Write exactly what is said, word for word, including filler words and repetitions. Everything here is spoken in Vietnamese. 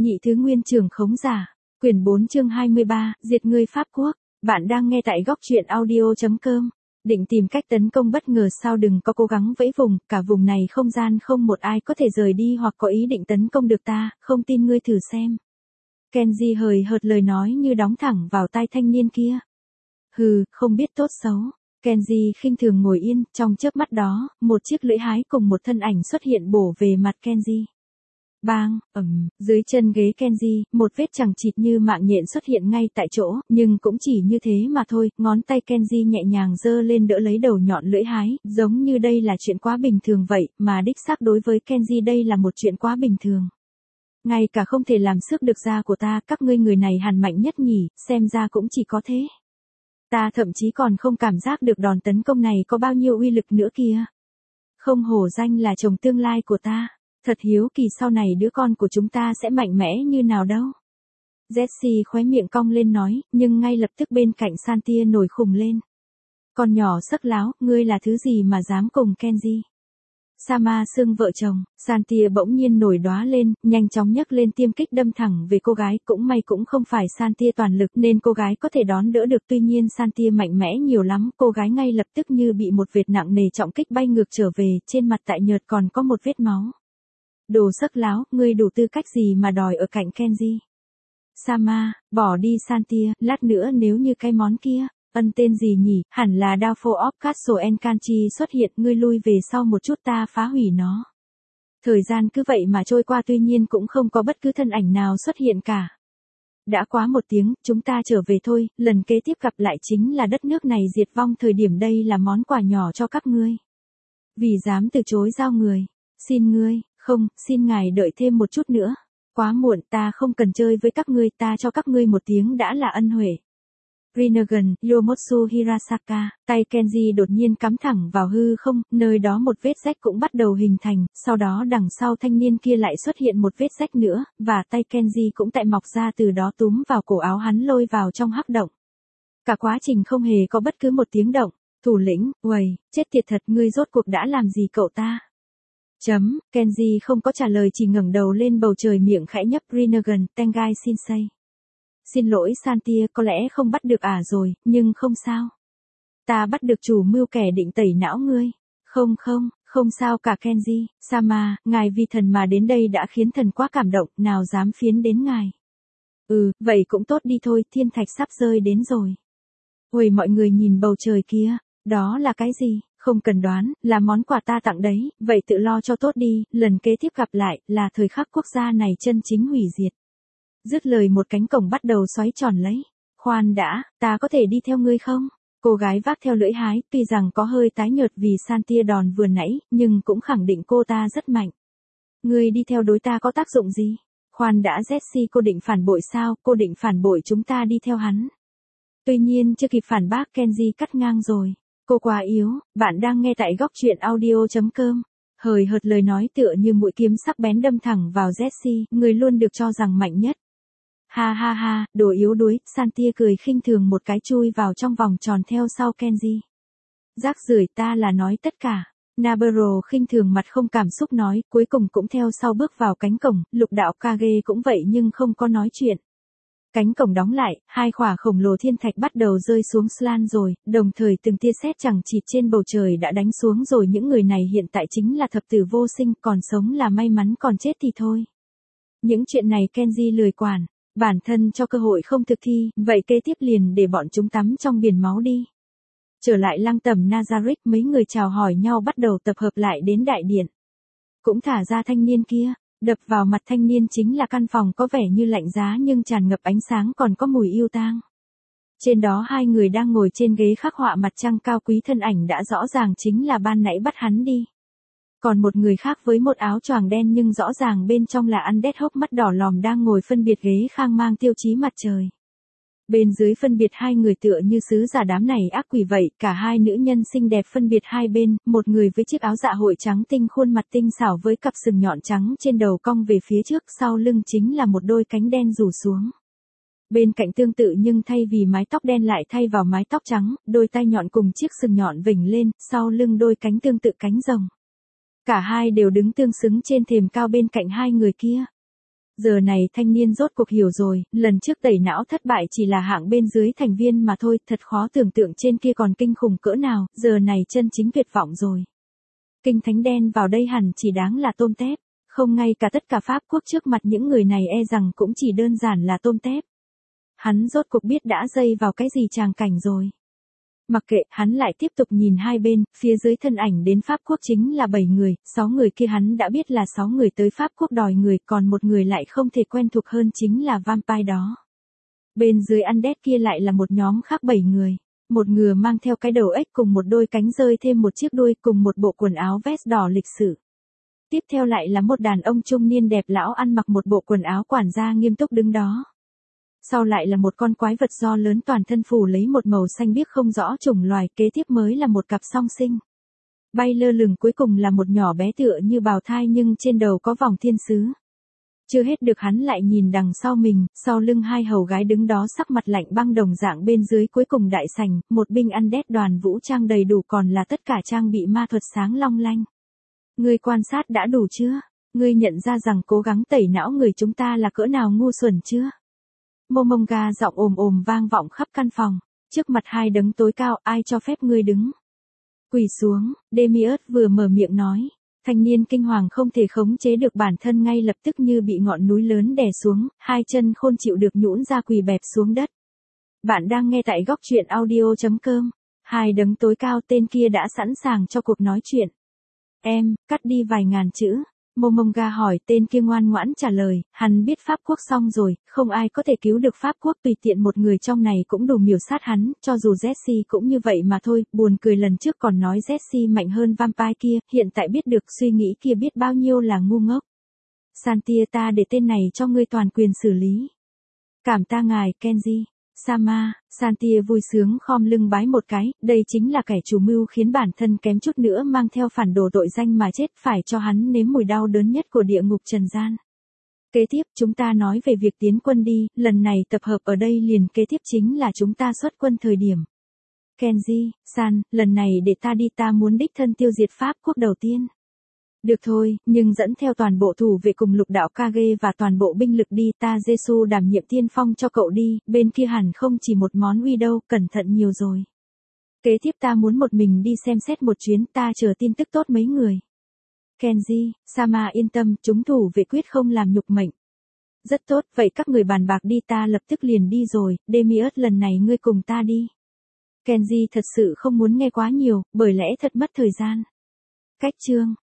Nhị thứ nguyên trưởng khống giả. Quyển bốn chương hai mươi ba, diệt ngươi Pháp Quốc. Bạn đang nghe tại góc truyện audio chấm com. Định tìm cách tấn công bất ngờ sao đừng có cố gắng vẫy vùng, cả vùng này không gian không một ai có thể rời đi hoặc có ý định tấn công được ta, không tin ngươi thử xem. Kenji hời hợt lời nói như đóng thẳng vào tai thanh niên kia. Hừ, không biết tốt xấu. Kenji khinh thường ngồi yên, trong chớp mắt đó, một chiếc lưỡi hái cùng một thân ảnh xuất hiện bổ về mặt Kenji. Bang, ầm, dưới chân ghế Kenji, một vết chằng chịt như mạng nhện xuất hiện ngay tại chỗ, nhưng cũng chỉ như thế mà thôi, ngón tay Kenji nhẹ nhàng giơ lên đỡ lấy đầu nhọn lưỡi hái, giống như đây là chuyện quá bình thường vậy, mà đích xác đối với Kenji đây là một chuyện quá bình thường. Ngay cả không thể làm xước được da của ta, các ngươi người này hẳn mạnh nhất nhỉ, xem ra cũng chỉ có thế. Ta thậm chí còn không cảm giác được đòn tấn công này có bao nhiêu uy lực nữa kìa. Không hổ danh là chồng tương lai của ta. Thật hiếu kỳ sau này đứa con của chúng ta sẽ mạnh mẽ như nào đâu. Jessie khóe miệng cong lên nói, nhưng ngay lập tức bên cạnh Santia nổi khùng lên. Con nhỏ sắc láo, ngươi là thứ gì mà dám cùng Kenji? Sama xưng vợ chồng, Santia bỗng nhiên nổi đóa lên, nhanh chóng nhấc lên tiêm kích đâm thẳng về cô gái, cũng may cũng không phải Santia toàn lực nên cô gái có thể đón đỡ được, tuy nhiên Santia mạnh mẽ nhiều lắm, cô gái ngay lập tức như bị một vệt nặng nề trọng kích bay ngược trở về, trên mặt tại nhợt còn có một vết máu. Đồ sắc láo, ngươi đủ tư cách gì mà đòi ở cạnh Kenji? Sama, bỏ đi Santia, lát nữa nếu như cái món kia, ân tên gì nhỉ, hẳn là Downfall of Castle Enkanchi xuất hiện, ngươi lui về sau một chút ta phá hủy nó. Thời gian cứ vậy mà trôi qua tuy nhiên cũng không có bất cứ thân ảnh nào xuất hiện cả. Đã quá một tiếng, chúng ta trở về thôi, lần kế tiếp gặp lại chính là đất nước này diệt vong, thời điểm đây là món quà nhỏ cho các ngươi. Vì dám từ chối giao người, xin ngươi. Không, xin ngài đợi thêm một chút nữa. Quá muộn, ta không cần chơi với các ngươi, ta cho các ngươi một tiếng đã là ân huệ. Rinnegan, Yomotsu Hirasaka, tay Kenji đột nhiên cắm thẳng vào hư không, nơi đó một vết rách cũng bắt đầu hình thành, sau đó đằng sau thanh niên kia lại xuất hiện một vết rách nữa, và tay Kenji cũng tại mọc ra từ đó túm vào cổ áo hắn lôi vào trong hắc động. Cả quá trình không hề có bất cứ một tiếng động. Thủ lĩnh, uầy, chết tiệt thật, ngươi rốt cuộc đã làm gì cậu ta? Chấm, Kenji không có trả lời chỉ ngẩng đầu lên bầu trời miệng khẽ nhấp. Rinnegan, Tengai Shinsei. Xin lỗi Santia, có lẽ không bắt được ả rồi, nhưng không sao. Ta bắt được chủ mưu kẻ định tẩy não ngươi. Không không, không sao cả Kenji, Sama, ngài vì thần mà đến đây đã khiến thần quá cảm động, nào dám phiến đến ngài. Ừ, vậy cũng tốt đi thôi, thiên thạch sắp rơi đến rồi. Ôi mọi người nhìn bầu trời kia, đó là cái gì? Không cần đoán, là món quà ta tặng đấy, vậy tự lo cho tốt đi, lần kế tiếp gặp lại, là thời khắc quốc gia này chân chính hủy diệt. Dứt lời một cánh cổng bắt đầu xoáy tròn lấy. Khoan đã, ta có thể đi theo ngươi không? Cô gái vác theo lưỡi hái, tuy rằng có hơi tái nhợt vì Santia đòn vừa nãy, nhưng cũng khẳng định cô ta rất mạnh. Ngươi đi theo đối ta có tác dụng gì? Khoan đã Jessie, cô định phản bội sao? Cô định phản bội chúng ta đi theo hắn. Tuy nhiên chưa kịp phản bác Kenji cắt ngang rồi. Cô quá yếu, bạn đang nghe tại góc truyện audio chấm com. Hời hợt lời nói tựa như mũi kiếm sắc bén đâm thẳng vào Jessie, người luôn được cho rằng mạnh nhất. Ha ha ha, đồ yếu đuối, Santia cười khinh thường một cái chui vào trong vòng tròn theo sau Kenji. Rác rưởi, ta là nói tất cả. Naburo khinh thường mặt không cảm xúc nói, cuối cùng cũng theo sau bước vào cánh cổng, lục đạo Kage cũng vậy nhưng không có nói chuyện. Cánh cổng đóng lại, hai khỏa khổng lồ thiên thạch bắt đầu rơi xuống Slan rồi, đồng thời từng tia sét chẳng chịt trên bầu trời đã đánh xuống rồi, những người này hiện tại chính là thập tử vô sinh, còn sống là may mắn, còn chết thì thôi. Những chuyện này Kenji lười quản, bản thân cho cơ hội không thực thi, vậy kế tiếp liền để bọn chúng tắm trong biển máu đi. Trở lại lăng tẩm Nazarick, mấy người chào hỏi nhau bắt đầu tập hợp lại đến đại điện. Cũng thả ra thanh niên kia. Đập vào mặt thanh niên chính là căn phòng có vẻ như lạnh giá nhưng tràn ngập ánh sáng còn có mùi yêu tang. Trên đó hai người đang ngồi trên ghế khắc họa mặt trăng cao quý, thân ảnh đã rõ ràng chính là ban nãy bắt hắn đi. Còn một người khác với một áo choàng đen nhưng rõ ràng bên trong là Undead hốc mắt đỏ lòm đang ngồi phân biệt ghế khang mang tiêu chí mặt trời. Bên dưới phân biệt hai người tựa như sứ giả đám này ác quỷ vậy, cả hai nữ nhân xinh đẹp phân biệt hai bên, một người với chiếc áo dạ hội trắng tinh, khuôn mặt tinh xảo với cặp sừng nhọn trắng trên đầu cong về phía trước, sau lưng chính là một đôi cánh đen rủ xuống. Bên cạnh tương tự nhưng thay vì mái tóc đen lại thay vào mái tóc trắng, đôi tai nhọn cùng chiếc sừng nhọn vểnh lên, sau lưng đôi cánh tương tự cánh rồng. Cả hai đều đứng tương xứng trên thềm cao bên cạnh hai người kia. Giờ này thanh niên rốt cuộc hiểu rồi, lần trước tẩy não thất bại chỉ là hạng bên dưới thành viên mà thôi, thật khó tưởng tượng trên kia còn kinh khủng cỡ nào, giờ này chân chính tuyệt vọng rồi. Kinh thánh đen vào đây hẳn chỉ đáng là tôm tép, không ngay cả tất cả Pháp quốc trước mặt những người này e rằng cũng chỉ đơn giản là tôm tép. Hắn rốt cuộc biết đã dây vào cái gì tràng cảnh rồi. Mặc kệ, hắn lại tiếp tục nhìn hai bên, phía dưới thân ảnh đến Pháp quốc chính là bảy người, sáu người kia hắn đã biết là sáu người tới Pháp quốc đòi người, còn một người lại không thể quen thuộc hơn chính là vampire đó. Bên dưới Undead kia lại là một nhóm khác bảy người, một ngừa mang theo cái đầu ếch cùng một đôi cánh rơi thêm một chiếc đuôi cùng một bộ quần áo vest đỏ lịch sử. Tiếp theo lại là một đàn ông trung niên đẹp lão ăn mặc một bộ quần áo quản gia nghiêm túc đứng đó. Sau lại là một con quái vật do lớn toàn thân phủ lấy một màu xanh biếc không rõ chủng loài, kế tiếp mới là một cặp song sinh. Bay lơ lửng cuối cùng là một nhỏ bé tựa như bào thai nhưng trên đầu có vòng thiên sứ. Chưa hết được hắn lại nhìn đằng sau mình, sau lưng hai hầu gái đứng đó sắc mặt lạnh băng đồng dạng bên dưới cuối cùng đại sảnh, một binh Undead đoàn vũ trang đầy đủ còn là tất cả trang bị ma thuật sáng long lanh. Ngươi quan sát đã đủ chưa? Ngươi nhận ra rằng cố gắng tẩy não người chúng ta là cỡ nào ngu xuẩn chưa? Momonga giọng ồm ồm vang vọng khắp căn phòng, trước mặt hai đấng tối cao, ai cho phép ngươi đứng? Quỳ xuống, Demiurge vừa mở miệng nói. Thanh niên kinh hoàng không thể khống chế được bản thân ngay lập tức như bị ngọn núi lớn đè xuống, hai chân khôn chịu được nhũn ra quỳ bẹp xuống đất. Bạn đang nghe tại góc truyện audio chấm com. Hai đấng tối cao tên kia đã sẵn sàng cho cuộc nói chuyện. Em, cắt đi vài ngàn chữ. Momonga hỏi, tên kia ngoan ngoãn trả lời, hắn biết Pháp quốc xong rồi, không ai có thể cứu được Pháp quốc, tùy tiện một người trong này cũng đủ miểu sát hắn, cho dù Jesse cũng như vậy mà thôi, buồn cười lần trước còn nói Jesse mạnh hơn vampire kia, hiện tại biết được suy nghĩ kia biết bao nhiêu là ngu ngốc. Santia ta để tên này cho ngươi toàn quyền xử lý. Cảm ta ngài, Kenji. Sama, Santia vui sướng khom lưng bái một cái, đây chính là kẻ chủ mưu khiến bản thân kém chút nữa mang theo phản đồ tội danh mà chết, phải cho hắn nếm mùi đau đớn nhất của địa ngục trần gian. Kế tiếp chúng ta nói về việc tiến quân đi, lần này tập hợp ở đây liền kế tiếp chính là chúng ta xuất quân thời điểm. Kenji, San, lần này để ta đi, ta muốn đích thân tiêu diệt Pháp quốc đầu tiên. Được thôi, nhưng dẫn theo toàn bộ thủ vệ cùng lục đạo Kage và toàn bộ binh lực đi, ta Jesu đảm nhiệm tiên phong cho cậu đi, bên kia hẳn không chỉ một món uy đâu, cẩn thận nhiều rồi. Kế tiếp ta muốn một mình đi xem xét một chuyến, ta chờ tin tức tốt mấy người. Kenji, Sama yên tâm, chúng thủ vệ quyết không làm nhục mệnh. Rất tốt, vậy các người bàn bạc đi, ta lập tức liền đi rồi, Demiurge lần này ngươi cùng ta đi. Kenji thật sự không muốn nghe quá nhiều, bởi lẽ thật mất thời gian. Cách chương